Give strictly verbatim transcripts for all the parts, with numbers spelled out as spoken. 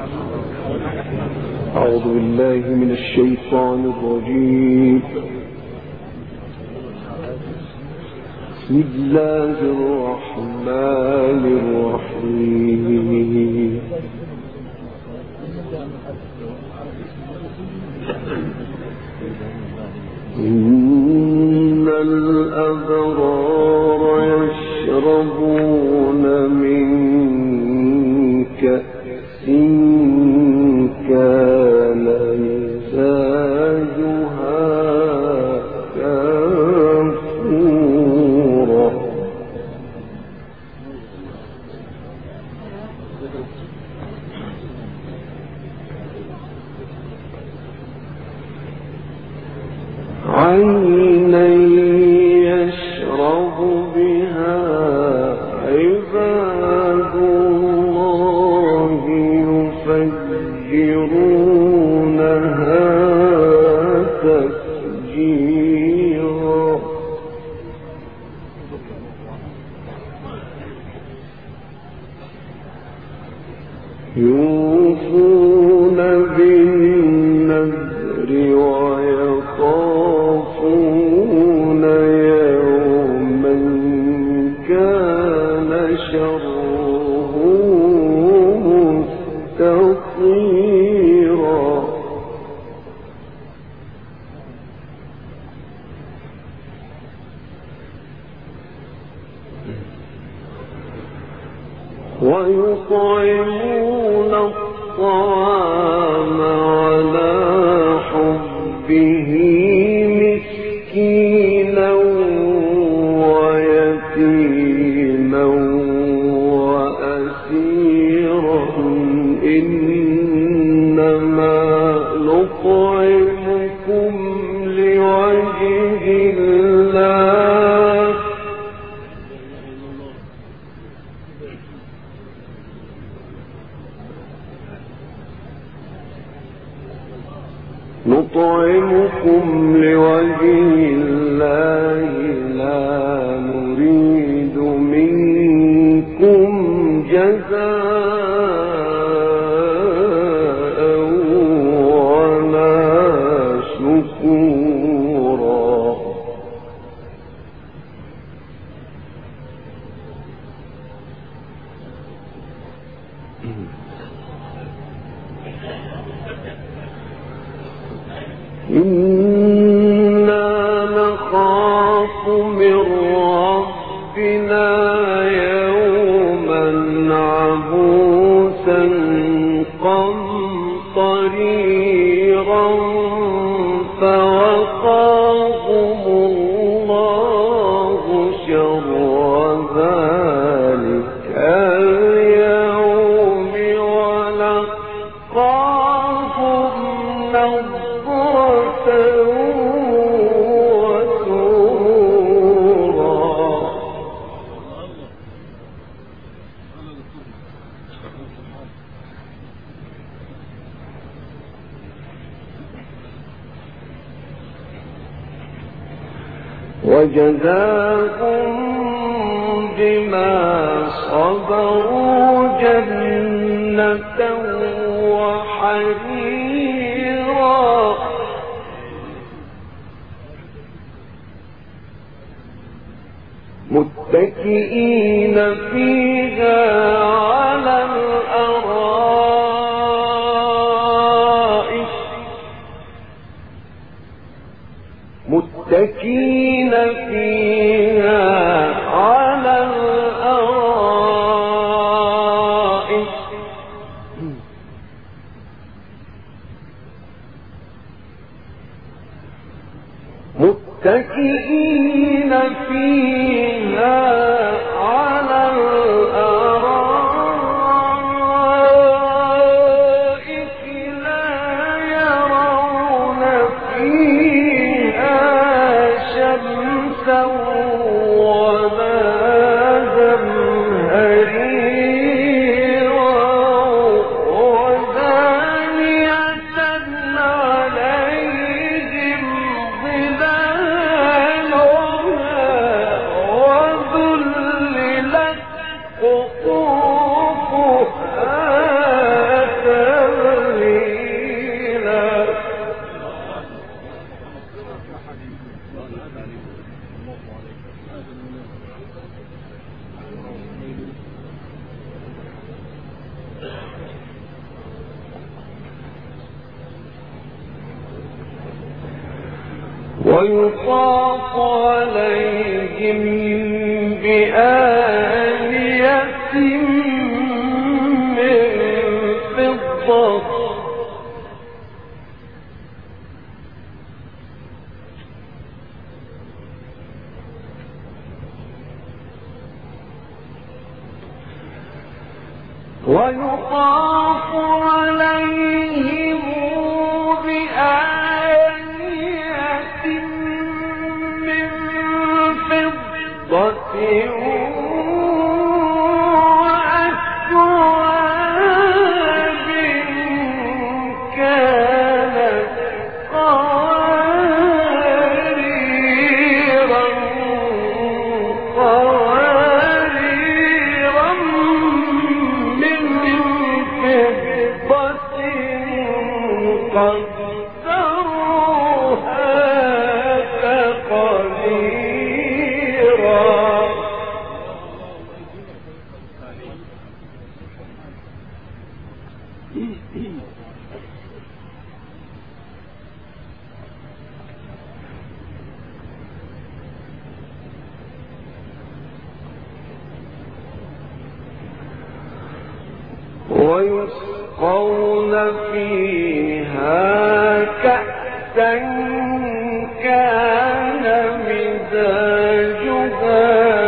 أعوذ بالله من الشيطان الرجيم. بسم الله الرحمن الرحيم. إن الأبرار يشربون من كأس كان مزاجها كافورا عينا يشرب بها عباد الله يفجرونها تفجيرا. يوفون بالنذر ويخافون يوما كان شره مستطيرا. ويطعمون الطعام على حبه مسكينا ويتيما وأسيرا إنما نطعمكم لوجه الله نطعمكم لوجه الله لا نريد منكم جزاء ولا شكورا. إنا نخاف من ربنا يوما عبوسا قمطريرا فوقاهم الله شر ذلك اليوم ولقاهم نضرة وسرورا. وجزاهم بما صبروا جنة وحريرا متكئين فيها على الأرائك متكئين فيها على الأرائك متكئين فيها على الأرائك لا يرون فيها شمسا ولا زمهريرا ودانية عليهم ظلالها وذل ويطاف عليهم بآنية من فضة ويطاف عليهم بآنية من فضة وأكواب كانت قواريرا قواريرا من فضة قدروها تقديرا. ويسقون فيها كأسا كان مزاجها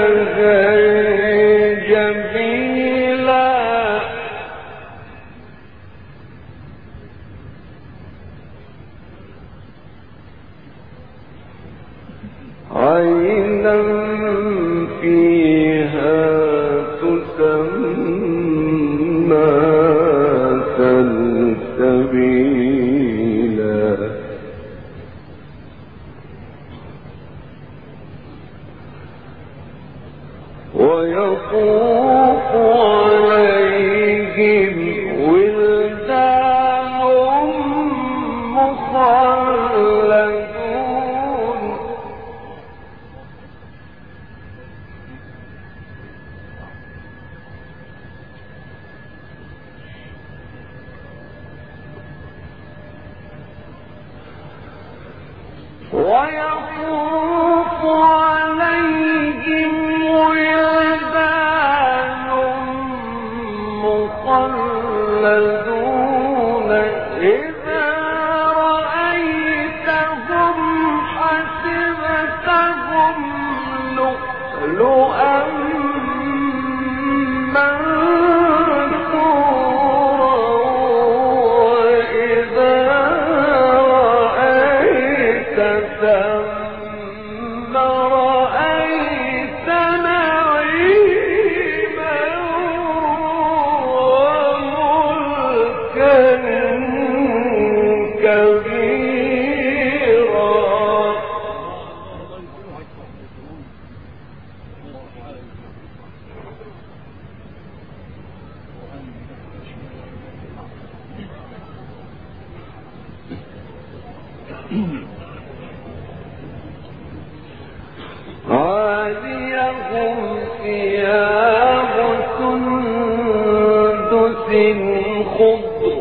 زنجبيلا عينا فيها تسمى سلسبيلا. ويطوف عليهم ولدان مخلدون ويطوف عليهم ولدان مخلدون إذا رأيتهم حسبتهم لؤلؤا منثورا وإذا رأيت ثم رأيت نعيما وملكا كبيرا. عاليهم ثياب سندس خضر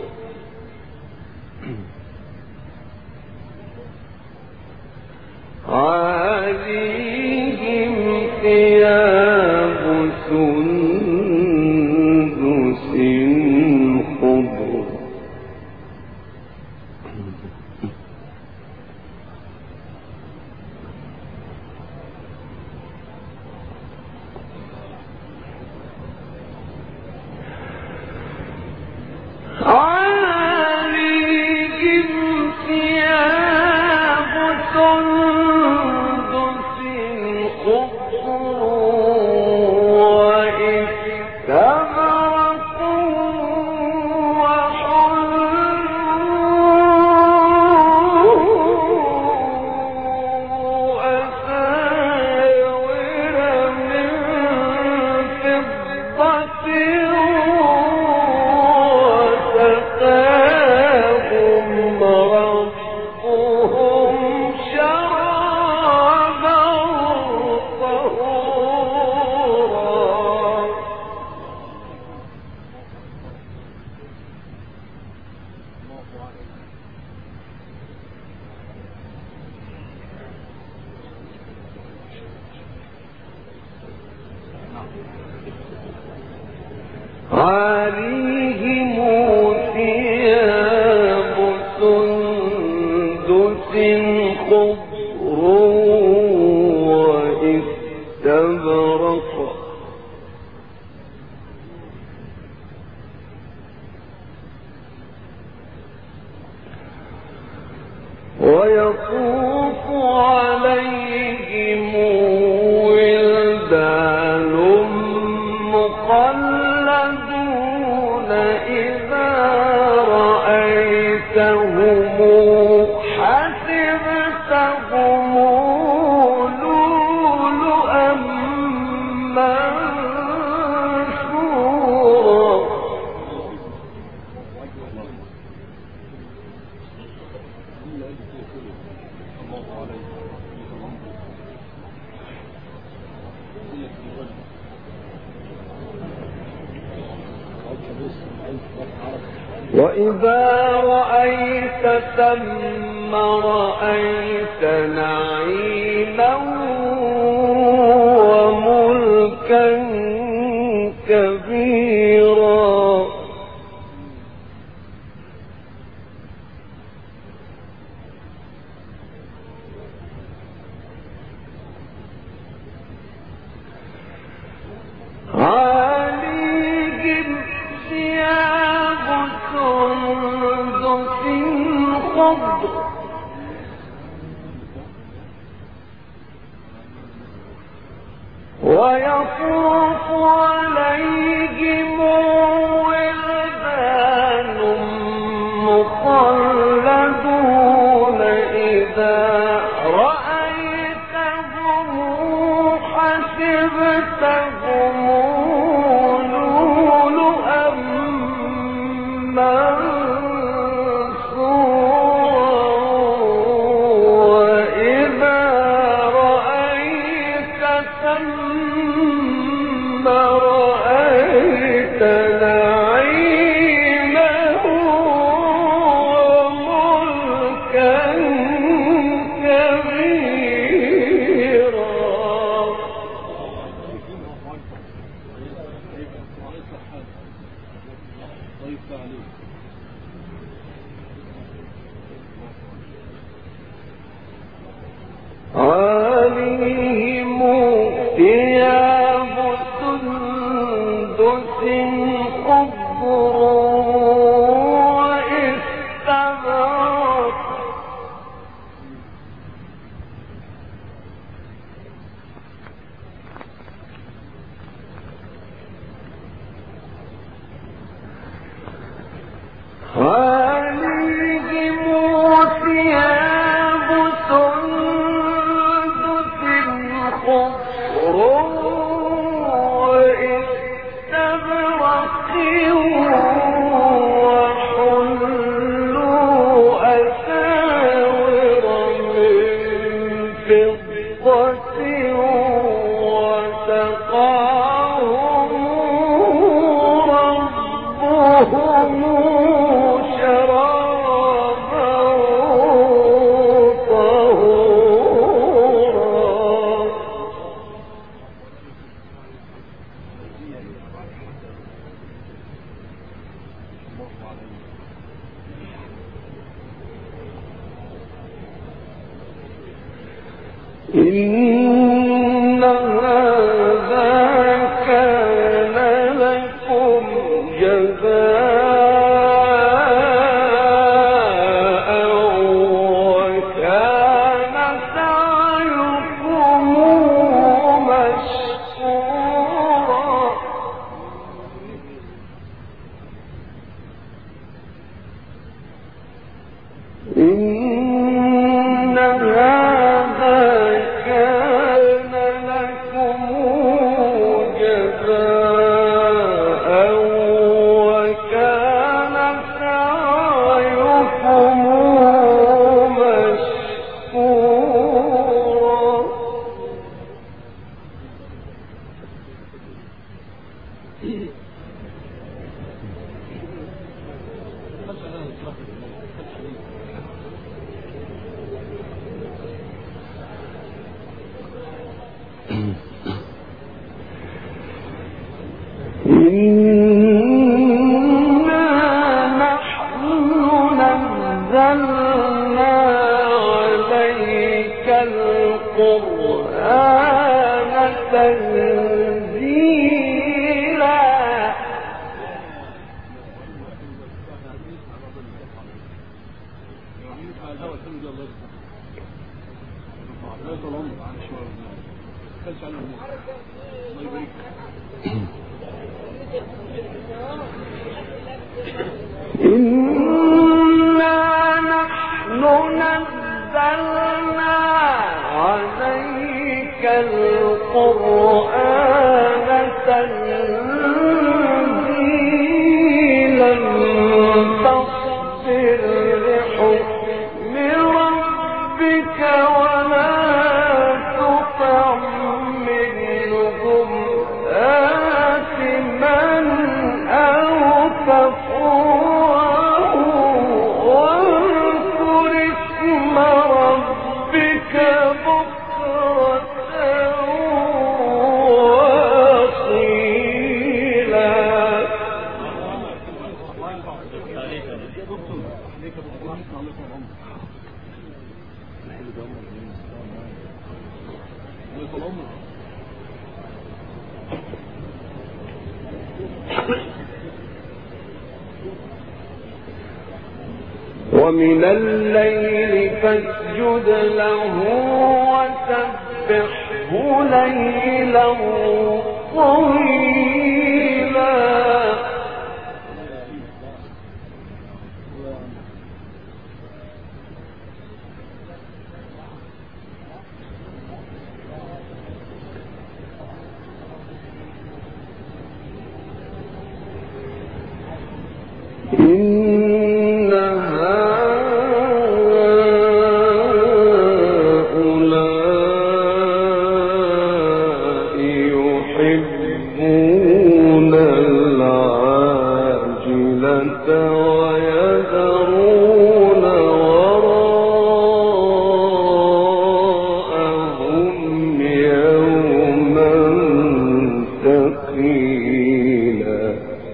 عاليهم ثياب سندس خضر عليهم ثياب سندس خضر واستبرق وحلوا أساور من فضة وسقاهم ربهم شرابا طهورا. عَلَيْهِمْ ثِيَابُ سُندُسٍ خُضْرٌ وَإِسْتَبْرَقٌ وَيَطُوفُ عَلَيْهِمْ وِلْدَانٌ مُّخَلَّدُونَ إِذَا رَأَيْتَهُمْ حَسِبْتَهُمْ لُؤْلُؤًا مَّنثُورًا وَإِذَا رَأَيْتَ ثَمَّ رَأَيْتَ نَعِيمًا وَمُلْكًا كَبِيرًا عَلَيْهِمْ ثِيَابُ سُندُسٍ خُضْرٌ وَيَطُوفُ عَلَيْهِمْ وِلْدَانٌ مُّخَلَّدُونَ إِذَا رَأَيْتَهُمْ حَسِبْتَهُمْ لُؤْلُؤًا مَّنثُورًا وَإِذَا رَأَيْتَ ثَمَّ رَأَيْتَ نَعِيمًا وَمُلْكًا كَبِيرًا عَلَيْهِمْ ثِيَابُ سُندُسٍ خُضْرٌ وَإِسْتَبْرَقٌ عَلَيْهِمْ ثِيَابُ سُندُسٍ خُضْرٌ وَإِسْتَبْرَقٍ وَحُلُّوا أَسَاوِرَ مِن فِضَّةٍ وَسَقَاهُمْ رَبُّهُمْ شَرَابًا طَهُورًا إِنَّ هَذَا كَانَ لَكُمْ جَزَاءً وَكَانَ سَعْيُكُمْ مَشْكُورًا إِنَّ هَذَا كَانَ لَكُمْ جَزَاءً وَكَانَ سَعْيُكُمْ مَشْكُورًا إن إنا نحن نزلنا عليك القرآن تنزيلا فاصبر لحكم ربك ولا تطع منهم آثما أو كفورا واذكر اسم ربك بكرة وأصيلا. ومن الليل فاسجد له وسبحه ليلا طويلا. إن هؤلاء يحبون العاجلة ويذرون وراءهم يوما ثقيلا.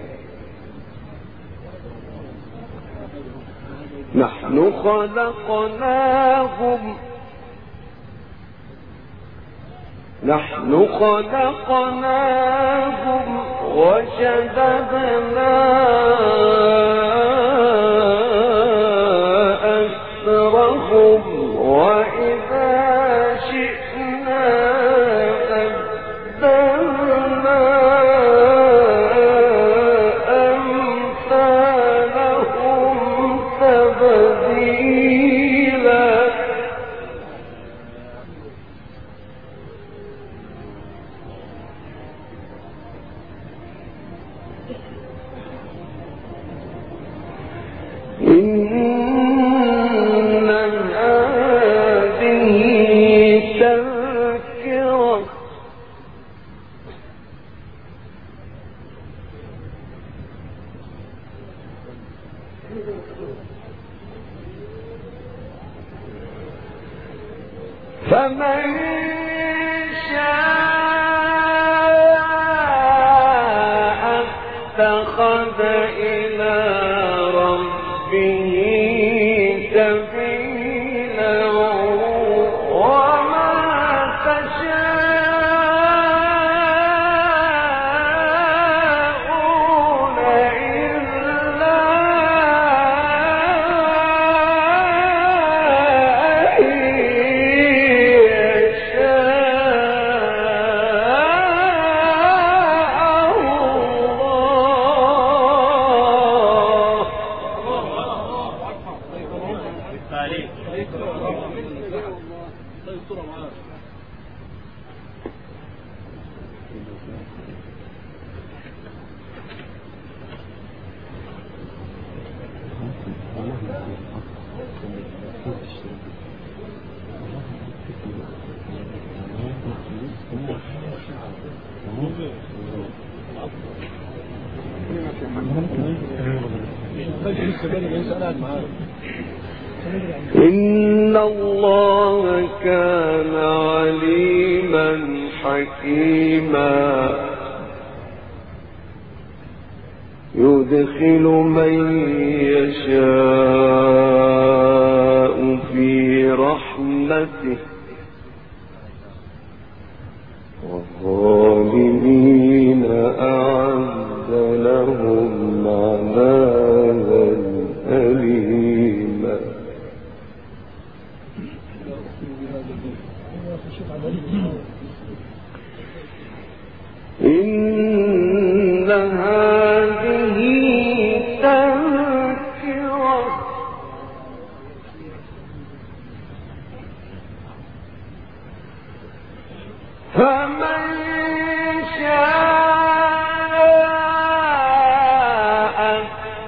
نحن خلقناهم نحن خلقناهم وشددنا أسرهم وإذا شئنا بدلنا أمثالهم تبديلا. إن هذه تذكرة فمن شاء اتخذ إلى ربه سبيلا وما تشاءون إلا أن إن الله كان عليما حكيما يدخل من يشاء في رحمته والظالمين أعد لهم عذابا أليما.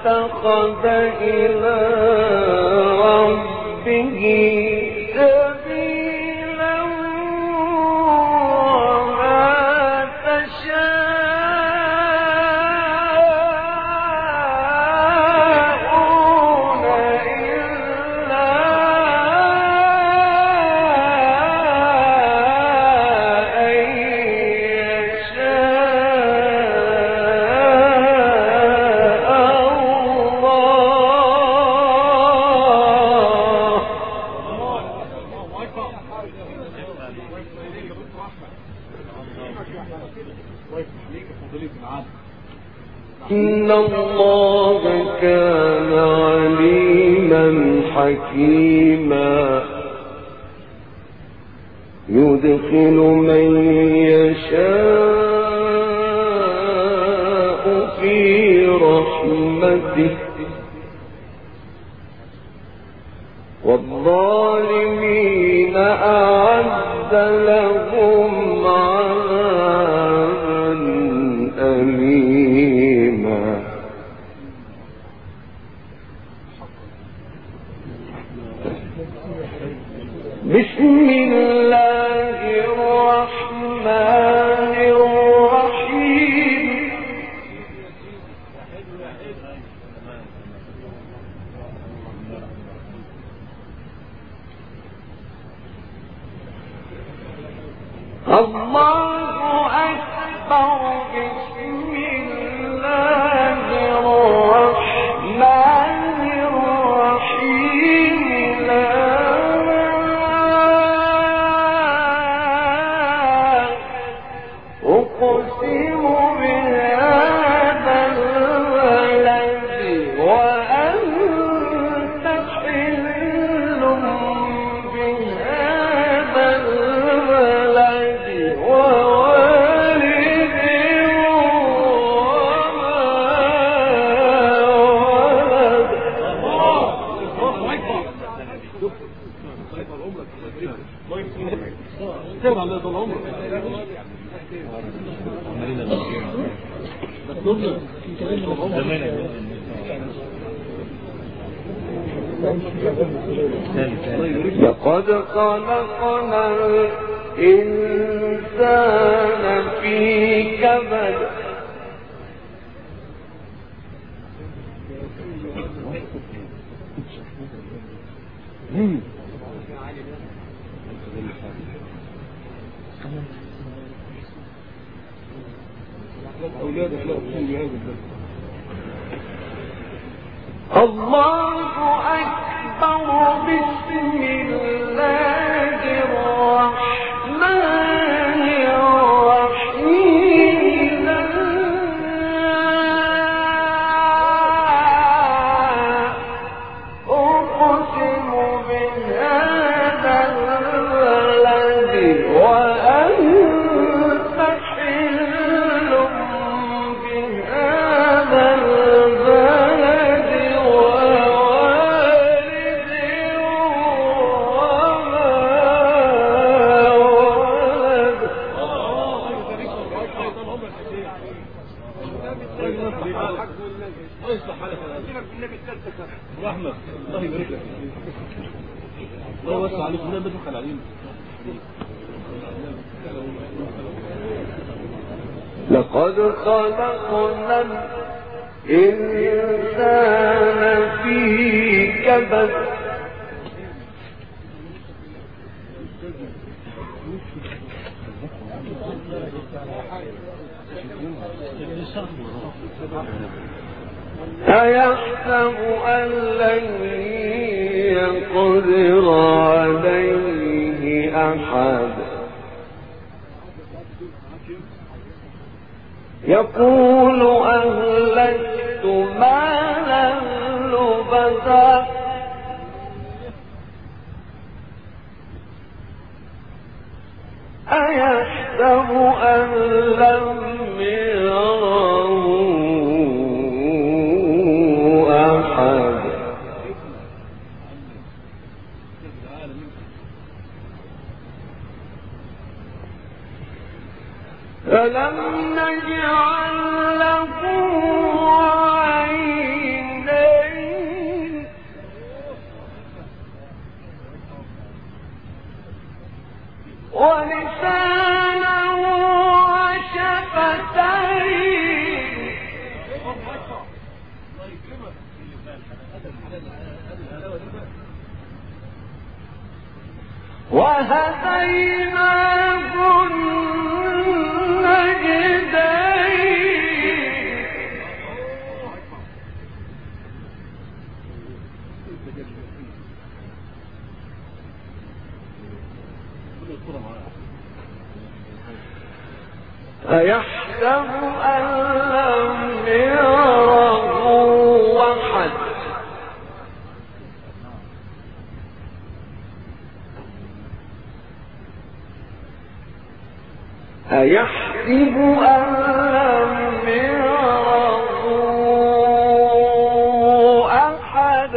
اتخذ إلى ربه سبيلا وما تشاءون إلا أن يشاء إن الله كان عليما حكيما يدخل من يشاء في رحمته والظالمين أعد لهم عذابا أليما. بسم الله الرحمن الرحيم. الله أكبر. بسم الله الرحمن الرحيم. لا أقسم بهذا البلد وأنت حل بهذا البلد ووالد وما لقد خلقنا الإنسان في كبد. الله أكبر. بسم الله الرحمن الرحيم. أقسم بهذا البلد وأنت حل بهذا البلد ووالد رحمة الله يبارك لك. الله يوسع عليك. الله يبارك عليك. لقد خلقنا الإنسان في كبد. أيحسب أن لن يقدر عليه أحد يقول أهلكت مالا لبدا أيحسب أن لم يره أحد فلم نجعل له عينين وهديناه النجدين أيحسب أن لم يره أحد أيحسب أن لم يره أحد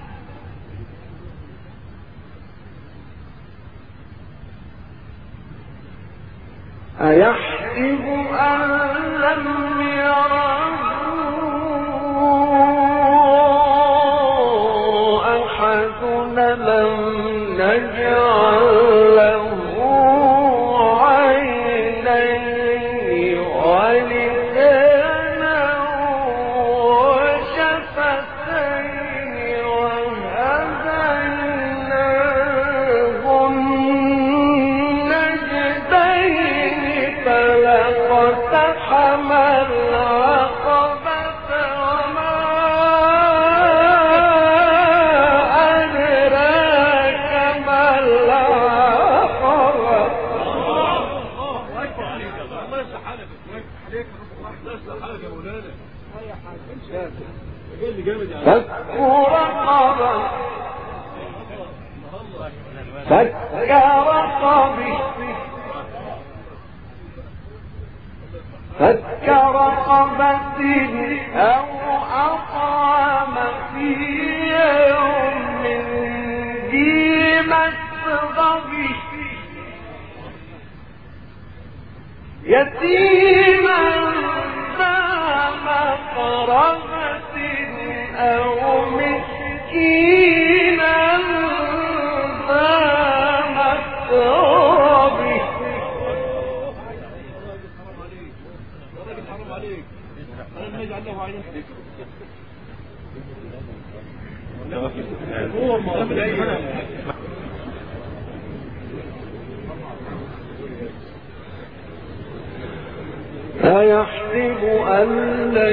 أيحسب أن لم يره أحد لم نجعل له عينين ولسانا وشفتين وهديناه النجدين فلاقتحم العقبة وما أدراك ما العقبة فك رقبة فك رقبة فك رقبة أو أطعم في يوم ذي مسغبة يتيما ذا مقربة أو مسكينا ذا متربة أيحسب أن لن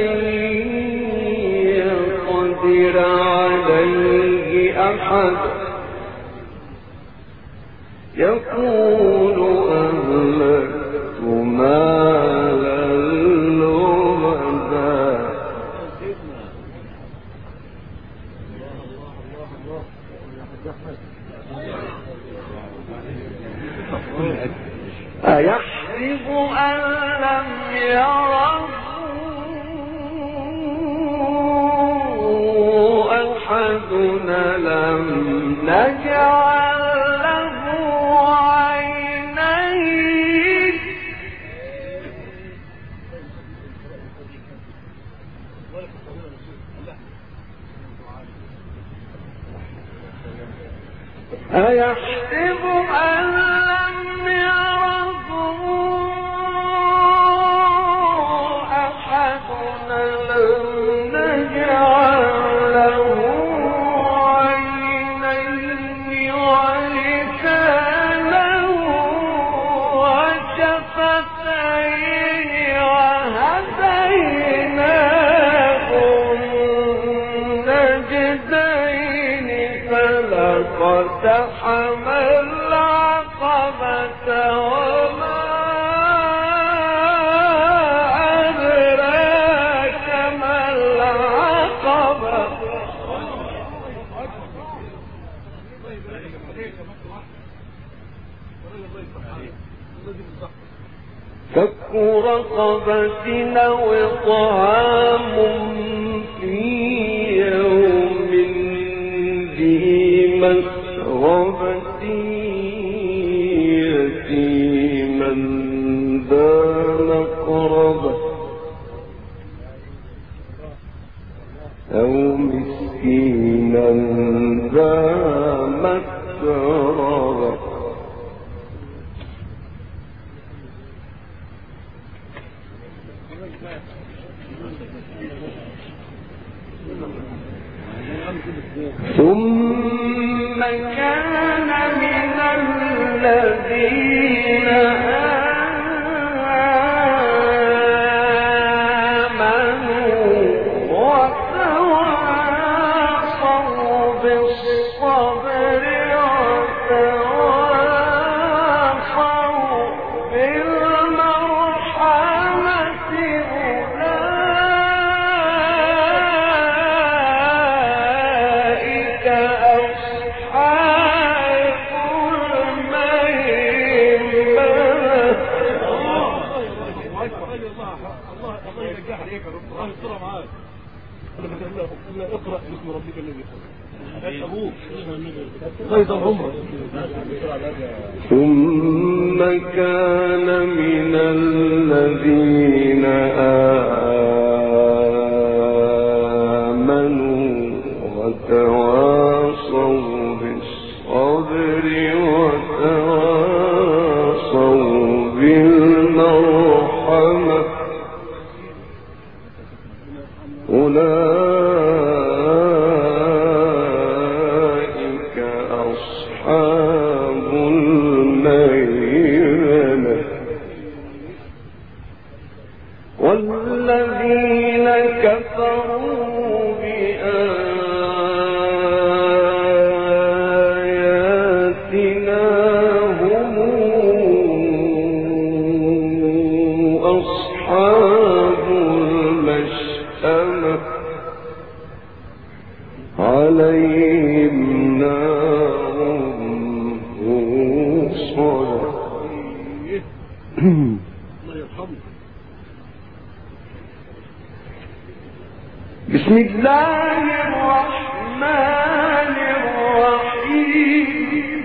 يقدر عليه أحد يقول أهلكت مالا لبدا أيحسب أن لم يره أحد لم نجعل له عينين أيحسب أن لم يره أحد لم نجعل له عينين ولسانا وشفتين وهديناه النجدين فلاقتحم العقبة وما أدراك ما العقبة فك رقبة أو طعام في يوم ذي مسغبة يتيما ذا مقربة أو مسكينا ذا متربة ثم كان من الذين اقرأ باسم ربك الذي خلق أبوك قيد العمر. ثم كان من الذين آمنوا وتواصوا بالصبر وتواصوا بالمرحمة أولئك أصحاب الميمنة. والذين كفروا بآياتنا هم أصحاب المشأمة عليهم نار موصدة. بسم الله الرحمن الرحيم.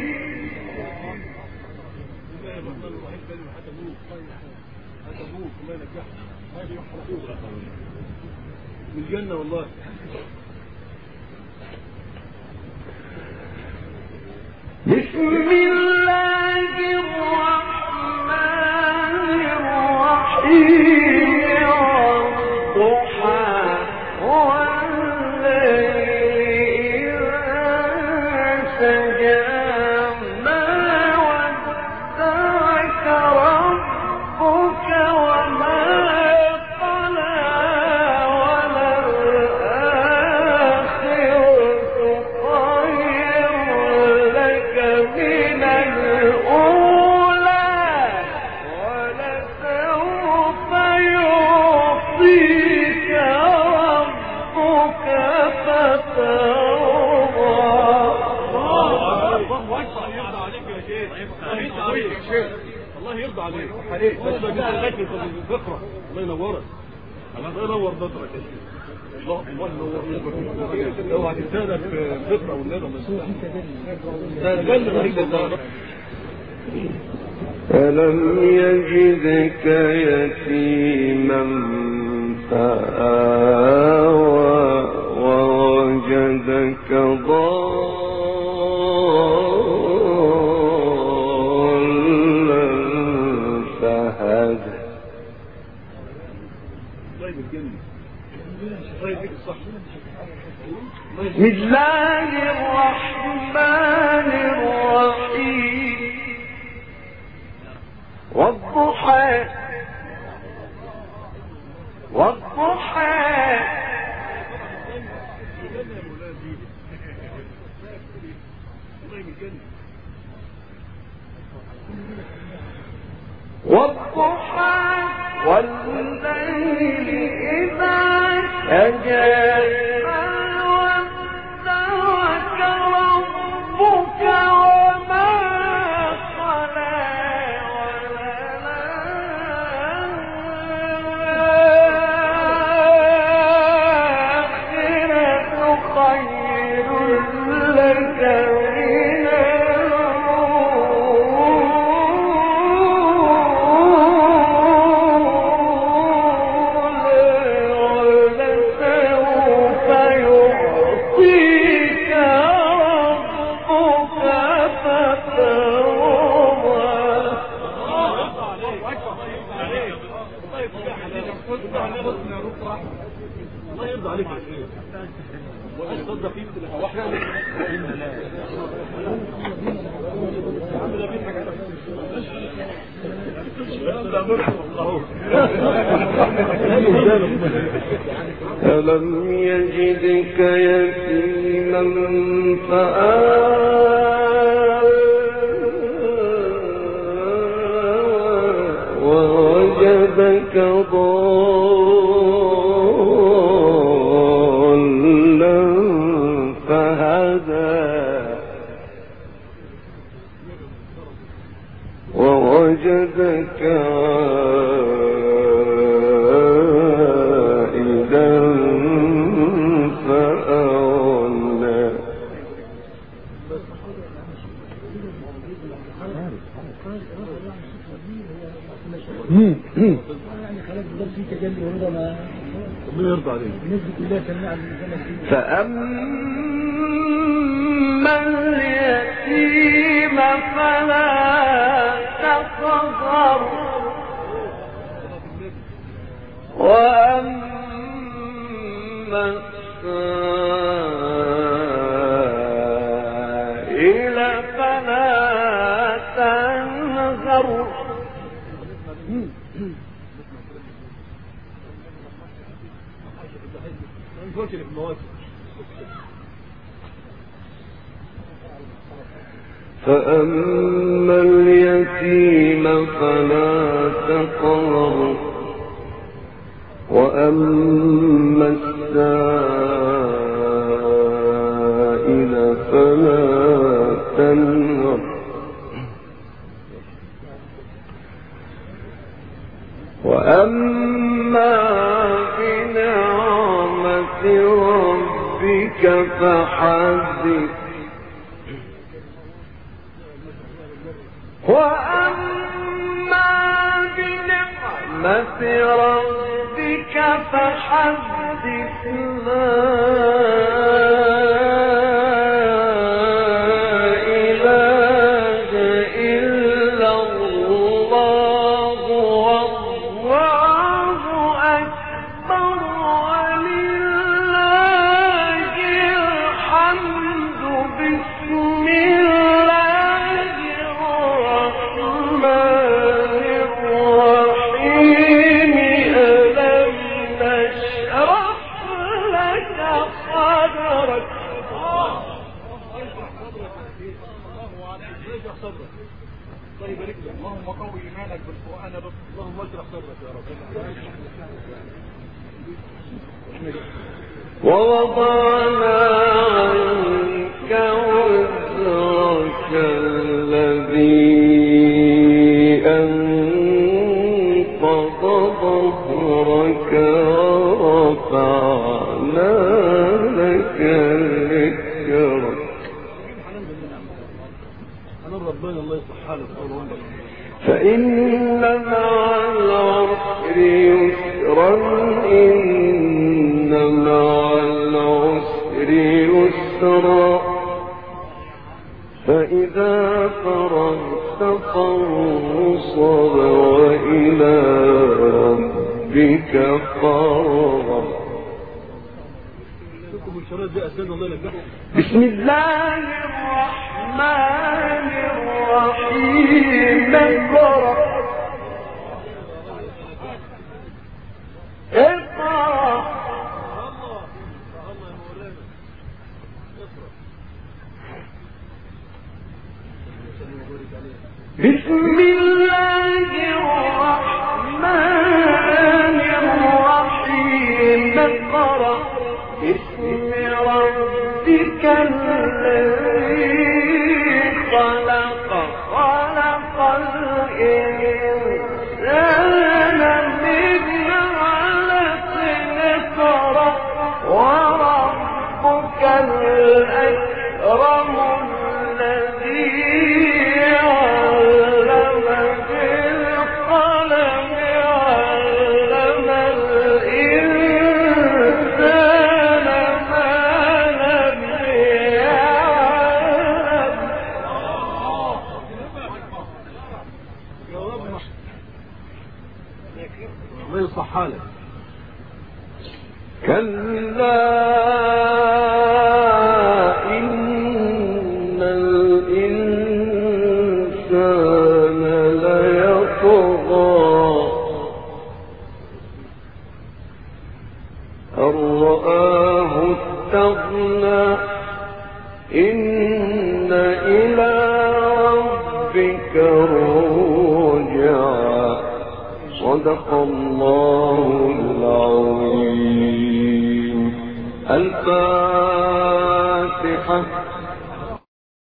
من الجنة والله. بسم الله الرحمن الرحيم. والضحى والليل إذا سجى ما ودعك ربك وما قلى وللآخرة خير لك من الأولى ولسوف يعطيك ربك فترضى. الله يرضى عليك. بس ما جيت لغايه الفقره. الله ينورك. الله ينور نظرك يا شيخ. الله الله ينور نظرك. اوعى تنسانا في الفقره والنبي. ده جنة رهيبه. ألم يجدك يتيما فآوى ووجدك ضالا فهدى. بسم الله الرحمن الرحيم. والضحى والضحى والضحى والليل إذا سجى ما ودعك ربك وما قلى وللآخرة خير لك من تصدق فيه واحنا ألم يجدك يتيما فآوى ووجدك ضالا فهدى ووجدك عائلا فأغنى فأما اليتيم فلا تقهر وأما السائل فلا تنهر فأما اليتيم فلا تقهر وأما السائل فلا تنهر وأما بنعمة ربك فحدث وأما بنعمة ربك فحدث لا إله إلا الله والله أكبر ولله الحمد بسم الله الرحمن الرحيم ألم نشرح لك صدرك طيب بارك لك اللهم قوي ايمانك بالقران اللهم اشرح صدرك يا رب ووضعنا عنك وزرك الذي أنقض ظهرك ورفعنا لك ذكرك ربنا الله يصلح حالك فإن مع العسر يسرا إن مع العسر يسرا فإذا فرغت فانصب وإلى ربك فارغب بسم الله الرحمن الرحيم اقرأ اقرأ بسم الله الرحمن الرحيم اقرأ باسم ربك الذي خلق خلق الإنسان من علق اقرأ وربك الأكرم الذي علم بالقلم علم الإنسان ما لم يعلم الله يصلح حالك كلا أنزلنا إن إلى ربك الرجعى. صدق الله العظيم. الفاتحة.